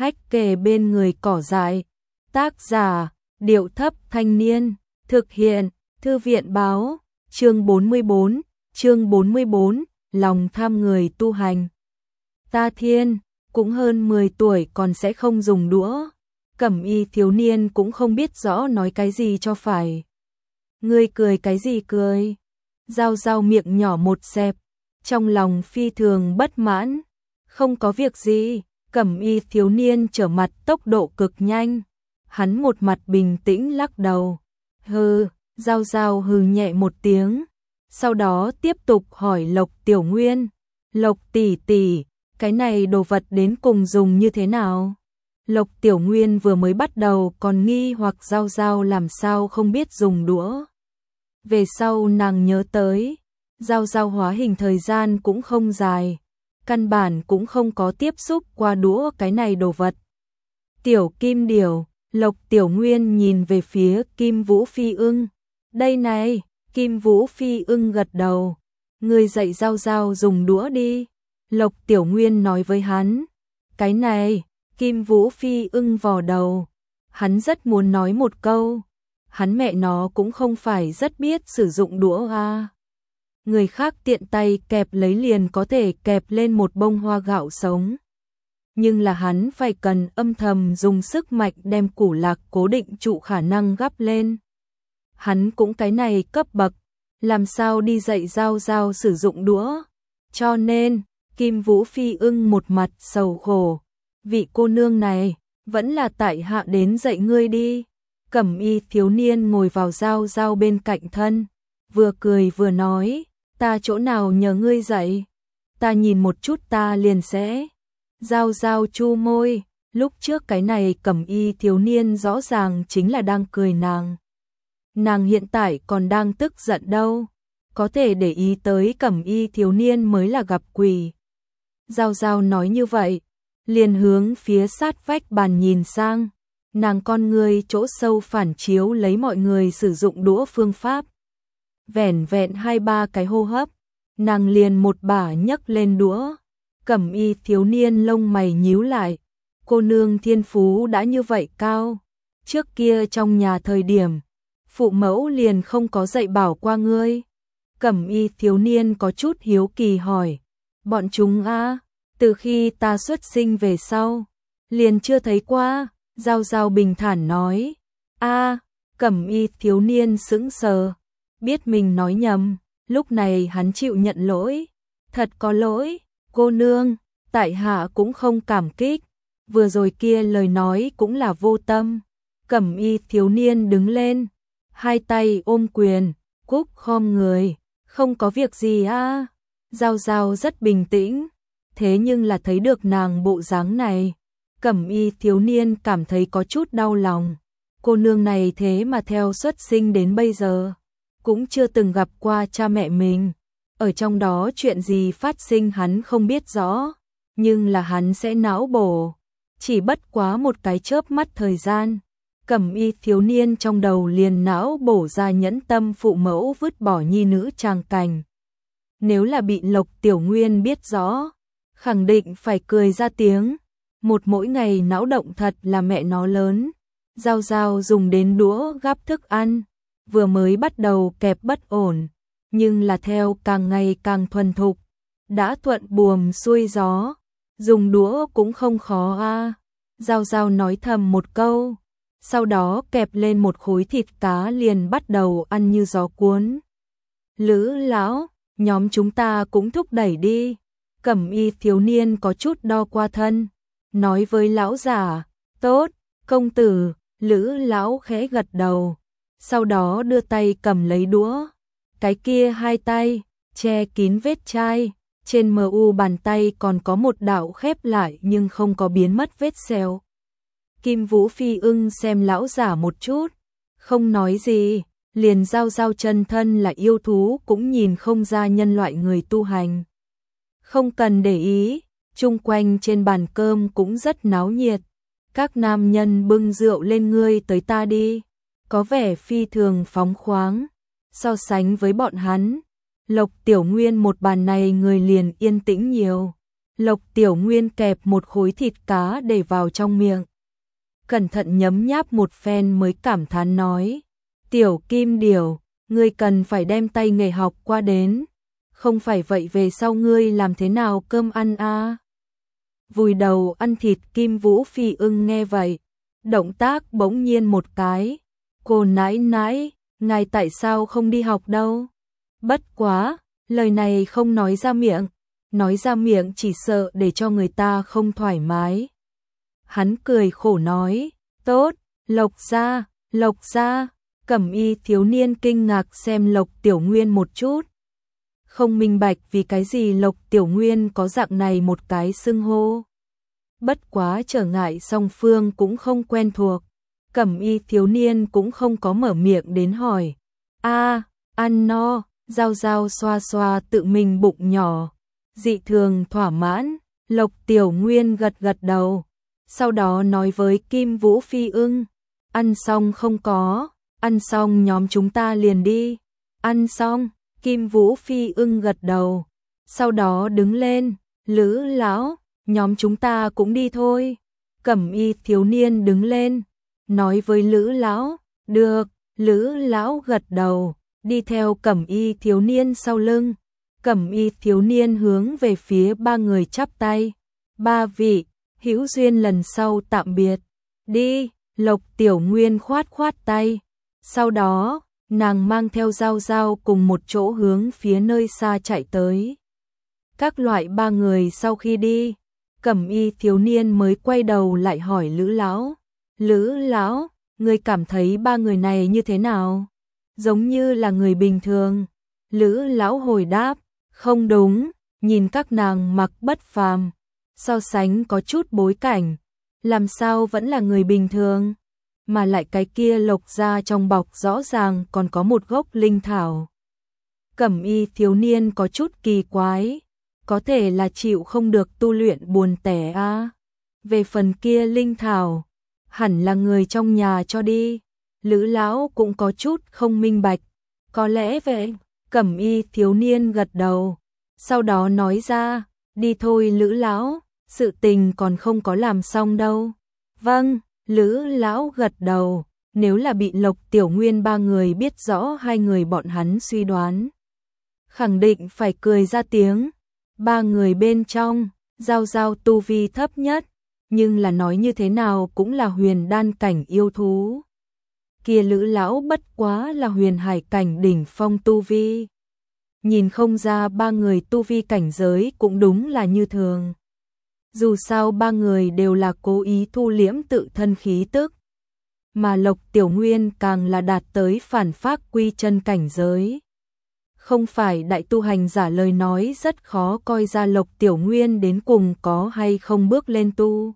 hách kề bên người cỏ dại. Tác giả, Điệu Thấp Thanh Niên, thực hiện, Thư viện Báo, chương 44, lòng tham người tu hành. Ta thiên, cũng hơn 10 tuổi còn sẽ không dùng đũa. Cẩm y thiếu niên cũng không biết rõ nói cái gì cho phải. Ngươi cười cái gì cười? Giao Giao miệng nhỏ một xẹp, trong lòng phi thường bất mãn. Không có việc gì, Cẩm y thiếu niên trở mặt tốc độ cực nhanh. Hắn một mặt bình tĩnh lắc đầu. Hừ, Giao Giao hừ nhẹ một tiếng. Sau đó tiếp tục hỏi Lộc Tiểu Nguyên. Lộc tỷ tỷ, cái này đồ vật đến cùng dùng như thế nào? Lộc Tiểu Nguyên vừa mới bắt đầu còn nghi hoặc Giao Giao làm sao không biết dùng đũa. Về sau nàng nhớ tới, Giao Giao hóa hình thời gian cũng không dài, căn bản cũng không có tiếp xúc qua đũa cái này đồ vật. Tiểu Kim Điểu, Lộc Tiểu Nguyên nhìn về phía Kim Vũ Phi Ưng. Đây này, Kim Vũ Phi Ưng gật đầu. Ngươi dạy Giao Giao dùng đũa đi. Lộc Tiểu Nguyên nói với hắn. Cái này, Kim Vũ Phi Ưng vò đầu. Hắn rất muốn nói một câu. Hắn mẹ nó cũng không phải rất biết sử dụng đũa à. Người khác tiện tay kẹp lấy liền có thể kẹp lên một bông hoa gạo sống. Nhưng là hắn phải cần âm thầm dùng sức mạnh đem củ lạc cố định trụ khả năng gắp lên. Hắn cũng cái này cấp bậc, làm sao đi dạy Giao Giao sử dụng đũa. Cho nên, Kim Vũ Phi Ưng một mặt sầu khổ. Vị cô nương này, vẫn là tại hạ đến dạy ngươi đi. Cẩm y thiếu niên ngồi vào Giao Giao bên cạnh thân, vừa cười vừa nói, ta chỗ nào nhờ ngươi dạy, ta nhìn một chút ta liền sẽ. Giao Giao chu môi, lúc trước cái này Cẩm y thiếu niên rõ ràng chính là đang cười nàng. Nàng hiện tại còn đang tức giận đâu, có thể để ý tới Cẩm y thiếu niên mới là gặp quỷ. Giao Giao nói như vậy, liền hướng phía sát vách bàn nhìn sang, nàng con người chỗ sâu phản chiếu lấy mọi người sử dụng đũa phương pháp. Vẻn vẹn 2-3 cái hô hấp, nàng liền một bả nhấc lên đũa. Cẩm y thiếu niên lông mày nhíu lại, cô nương thiên phú đã như vậy cao, trước kia trong nhà thời điểm, phụ mẫu liền không có dạy bảo qua ngươi. Cẩm y thiếu niên có chút hiếu kỳ hỏi, bọn chúng a, từ khi ta xuất sinh về sau, liền chưa thấy qua. Giao Giao bình thản nói, a. Cẩm y thiếu niên sững sờ, biết mình nói nhầm, lúc này hắn chịu nhận lỗi, thật có lỗi, cô nương, tại hạ cũng không cảm kích, vừa rồi kia lời nói cũng là vô tâm. Cẩm y thiếu niên đứng lên, hai tay ôm quyền, cúc khom người, không có việc gì a. Giao Giao rất bình tĩnh, thế nhưng là thấy được nàng bộ dáng này, Cẩm y thiếu niên cảm thấy có chút đau lòng. Cô nương này thế mà theo xuất sinh đến bây giờ, cũng chưa từng gặp qua cha mẹ mình. Ở trong đó chuyện gì phát sinh hắn không biết rõ, nhưng là hắn sẽ não bổ. Chỉ bất quá một cái chớp mắt thời gian, Cẩm y thiếu niên trong đầu liền não bổ ra nhẫn tâm phụ mẫu vứt bỏ nhi nữ tràng cảnh. Nếu là bị Lộc Tiểu Nguyên biết rõ, khẳng định phải cười ra tiếng. Một mỗi ngày não động thật là mẹ nó lớn. Giao Giao dùng đến đũa gắp thức ăn, vừa mới bắt đầu kẹp bất ổn, nhưng là theo càng ngày càng thuần thục, đã thuận buồm xuôi gió, dùng đũa cũng không khó a. Giao Giao nói thầm một câu, sau đó kẹp lên một khối thịt cá liền bắt đầu ăn như gió cuốn. Lữ lão, nhóm chúng ta cũng thúc đẩy đi. Cẩm y thiếu niên có chút đo qua thân, nói với lão giả, tốt, công tử. Lữ lão khẽ gật đầu, sau đó đưa tay cầm lấy đũa, cái kia hai tay che kín vết chai, trên mu bàn tay còn có một đạo khép lại nhưng không có biến mất vết sẹo. Kim Vũ Phi Ưng xem lão giả một chút, không nói gì, liền Giao Giao chân thân là yêu thú cũng nhìn không ra nhân loại người tu hành. Không cần để ý, chung quanh trên bàn cơm cũng rất náo nhiệt. Các nam nhân bưng rượu lên ngươi tới ta đi, có vẻ phi thường phóng khoáng. So sánh với bọn hắn, Lộc Tiểu Nguyên một bàn này người liền yên tĩnh nhiều. Lộc Tiểu Nguyên kẹp một khối thịt cá để vào trong miệng. Cẩn thận nhấm nháp một phen mới cảm thán nói. Tiểu Kim Điểu, ngươi cần phải đem tay nghề học qua đến. Không phải vậy về sau ngươi làm thế nào cơm ăn a? Vùi đầu ăn thịt Kim Vũ Phi Ưng nghe vậy. Động tác bỗng nhiên một cái. Cô nãi nãi, ngài tại sao không đi học đâu? Bất quá, lời này không nói ra miệng. Nói ra miệng chỉ sợ để cho người ta không thoải mái. Hắn cười khổ nói, tốt, Lộc gia, Cẩm Y thiếu niên kinh ngạc xem Lộc Tiểu Nguyên một chút. Không minh bạch vì cái gì Lộc Tiểu Nguyên có dạng này một cái xưng hô. Bất quá trở ngại song phương cũng không quen thuộc. Cẩm Y thiếu niên cũng không có mở miệng đến hỏi. Ăn no, Giao Giao xoa xoa tự mình bụng nhỏ. Dị thường thỏa mãn, Lộc Tiểu Nguyên gật gật đầu. Sau đó nói với Kim Vũ Phi Ưng. Ăn xong không có, ăn xong nhóm chúng ta liền đi. Ăn xong, Kim Vũ Phi Ưng gật đầu. Sau đó đứng lên, Lữ lão, nhóm chúng ta cũng đi thôi. Cẩm Y thiếu niên đứng lên, nói với Lữ lão, được, Lữ lão gật đầu, đi theo Cẩm Y thiếu niên sau lưng. Cẩm Y thiếu niên hướng về phía ba người chắp tay. Ba vị, hữu duyên lần sau tạm biệt. Đi, Lộc Tiểu Nguyên khoát khoát tay. Sau đó, nàng mang theo Giao Giao cùng một chỗ hướng phía nơi xa chạy tới. Các loại ba người sau khi đi, Cẩm Y thiếu niên mới quay đầu lại hỏi Lữ lão. Lữ lão, ngươi cảm thấy ba người này như thế nào? Giống như là người bình thường. Lữ lão hồi đáp, không đúng, nhìn các nàng mặc bất phàm, so sánh có chút bối cảnh, làm sao vẫn là người bình thường, mà lại cái kia Lộc gia trong bọc rõ ràng còn có một gốc linh thảo. Cẩm Y thiếu niên có chút kỳ quái, có thể là chịu không được tu luyện buồn tẻ a. Về phần kia linh thảo, hẳn là người trong nhà cho đi. Lữ lão cũng có chút không minh bạch, có lẽ vậy. Cẩm Y thiếu niên gật đầu, sau đó nói ra, đi thôi Lữ lão, sự tình còn không có làm xong đâu. Vâng, Lữ lão gật đầu, nếu là bị Lộc Tiểu Nguyên ba người biết rõ hai người bọn hắn suy đoán, khẳng định phải cười ra tiếng. Ba người bên trong, Giao Giao tu vi thấp nhất, nhưng là nói như thế nào cũng là huyền đan cảnh yêu thú. Kia Lữ lão bất quá là huyền hải cảnh đỉnh phong tu vi. Nhìn không ra ba người tu vi cảnh giới cũng đúng là như thường. Dù sao ba người đều là cố ý thu liễm tự thân khí tức. Mà Lộc Tiểu Nguyên càng là đạt tới phản phác quy chân cảnh giới. Không phải đại tu hành giả lời nói rất khó coi ra Lộc Tiểu Nguyên đến cùng có hay không bước lên tu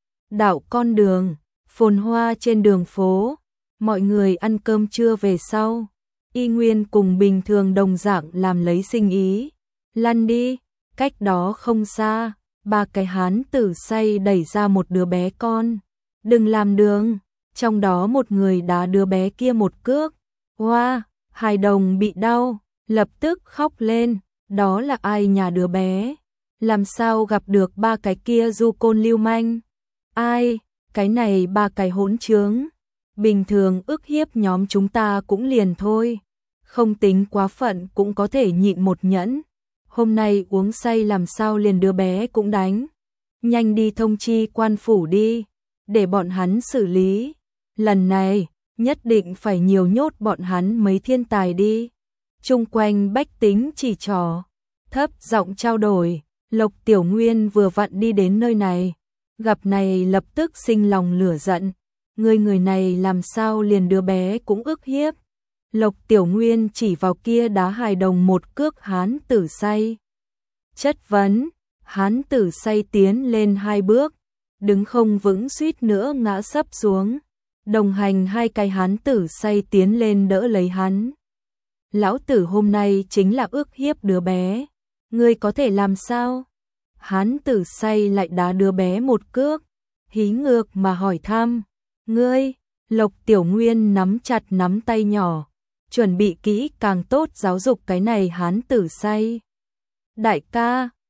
đạo con đường, phồn hoa trên đường phố. Mọi người ăn cơm trưa về sau, y nguyên cùng bình thường đồng dạng làm lấy sinh ý. Lăn đi, cách đó không xa, ba cái hán tử say đẩy ra một đứa bé con. Đừng làm đường, trong đó một người đá đứa bé kia một cước. Hoa, hài đồng bị đau, lập tức khóc lên, đó là ai nhà đứa bé? Làm sao gặp được ba cái kia du côn lưu manh? Ai, cái này ba cái hỗn trướng. Bình thường ức hiếp nhóm chúng ta cũng liền thôi, không tính quá phận cũng có thể nhịn một nhẫn. Hôm nay uống say làm sao liền đứa bé cũng đánh. Nhanh đi thông chi quan phủ đi, để bọn hắn xử lý. Lần này, nhất định phải nhiều nhốt bọn hắn mấy thiên tài đi. Chung quanh bách tính chỉ trỏ, thấp giọng trao đổi. Lộc Tiểu Nguyên vừa vặn đi đến nơi này, gặp này lập tức sinh lòng lửa giận. Người này làm sao liền đứa bé cũng ức hiếp. Lộc Tiểu Nguyên chỉ vào kia đá hài đồng một cước hán tử say. Chất vấn, hán tử say tiến lên hai bước, đứng không vững suýt nữa ngã sấp xuống. Đồng hành hai cái hán tử say tiến lên đỡ lấy hắn. Lão tử hôm nay chính là ức hiếp đứa bé, ngươi có thể làm sao? Hán tử say lại đá đứa bé một cước, hí ngược mà hỏi thăm. Ngươi, Lộc Tiểu Nguyên nắm chặt nắm tay nhỏ, chuẩn bị kỹ càng tốt giáo dục cái này hán tử say. Đại ca,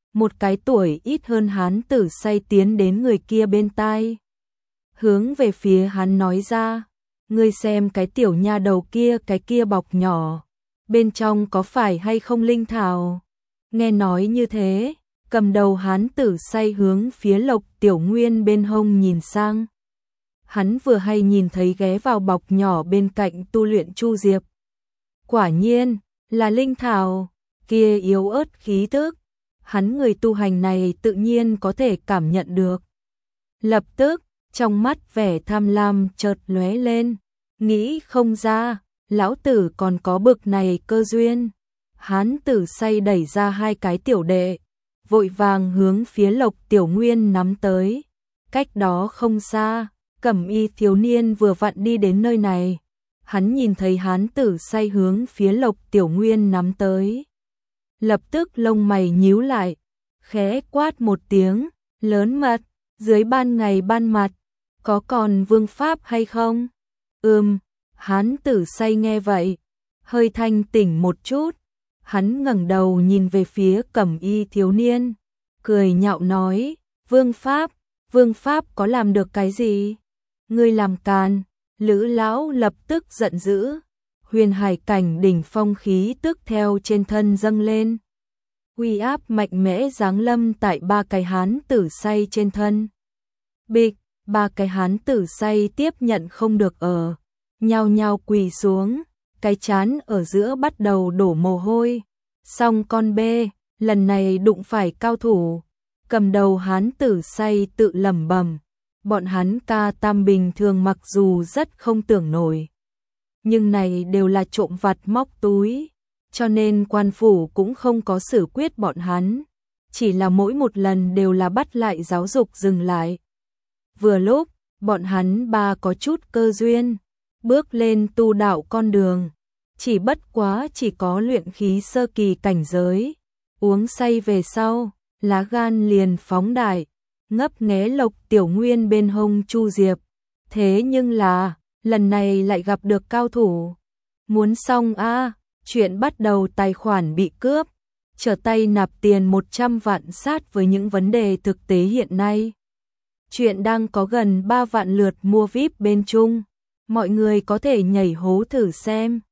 Một cái tuổi ít hơn hán tử say tiến đến người kia bên tai. Hướng về phía hắn nói ra, ngươi xem cái tiểu nha đầu kia, cái kia bọc nhỏ, bên trong có phải hay không linh thảo? Nghe nói như thế, cầm đầu hán tử say hướng phía Lộc Tiểu Nguyên bên hông nhìn sang. Hắn vừa hay nhìn thấy ghé vào bọc nhỏ bên cạnh tu luyện Chu Diệp. Quả nhiên, là linh thảo, kia yếu ớt khí tức. Hắn người tu hành này tự nhiên có thể cảm nhận được. Lập tức, trong mắt vẻ tham lam chợt lóe lên, nghĩ không ra, lão tử còn có bực này cơ duyên. Hán tử say đẩy ra hai cái tiểu đệ, vội vàng hướng phía Lộc Tiểu Nguyên nắm tới. Cách đó không xa, cẩm y thiếu niên vừa vặn đi đến nơi này. Hắn nhìn thấy hán tử say hướng phía Lộc Tiểu Nguyên nắm tới. Lập tức lông mày nhíu lại, khẽ quát một tiếng, lớn mật, dưới ban ngày ban mặt, có còn vương pháp hay không? Hán tử say nghe vậy, hơi thanh tỉnh một chút. Hắn ngẩng đầu nhìn về phía cẩm y thiếu niên, cười nhạo nói, vương pháp có làm được cái gì? Ngươi làm càn. Lữ lão lập tức giận dữ, huyền hải cảnh đỉnh phong khí tức theo trên thân dâng lên. Uy áp mạnh mẽ giáng lâm tại ba cái hán tử say trên thân. Bịch, ba cái hán tử say tiếp nhận không được ở, nhao nhao quỳ xuống, cái trán ở giữa bắt đầu đổ mồ hôi. Xong con bê, lần này đụng phải cao thủ. Cầm đầu hán tử say tự lẩm bẩm, bọn hắn ca tam bình thường mặc dù rất không tưởng nổi, nhưng này đều là trộm vặt móc túi, cho nên quan phủ cũng không có xử quyết bọn hắn, chỉ là mỗi một lần đều là bắt lại giáo dục dừng lại. Vừa lúc, bọn hắn ba có chút cơ duyên, bước lên tu đạo con đường, chỉ bất quá chỉ có luyện khí sơ kỳ cảnh giới, uống say về sau, lá gan liền phóng đại, ngấp nghé Lộc Tiểu Nguyên bên hông Chu Diệp. Thế nhưng là, lần này lại gặp được cao thủ. Muốn xong chuyện bắt đầu tài khoản bị cướp, trở tay nạp tiền 100 vạn sát với những vấn đề thực tế hiện nay. Chuyện đang có gần 3 vạn lượt mua VIP bên Trung, mọi người có thể nhảy hố thử xem.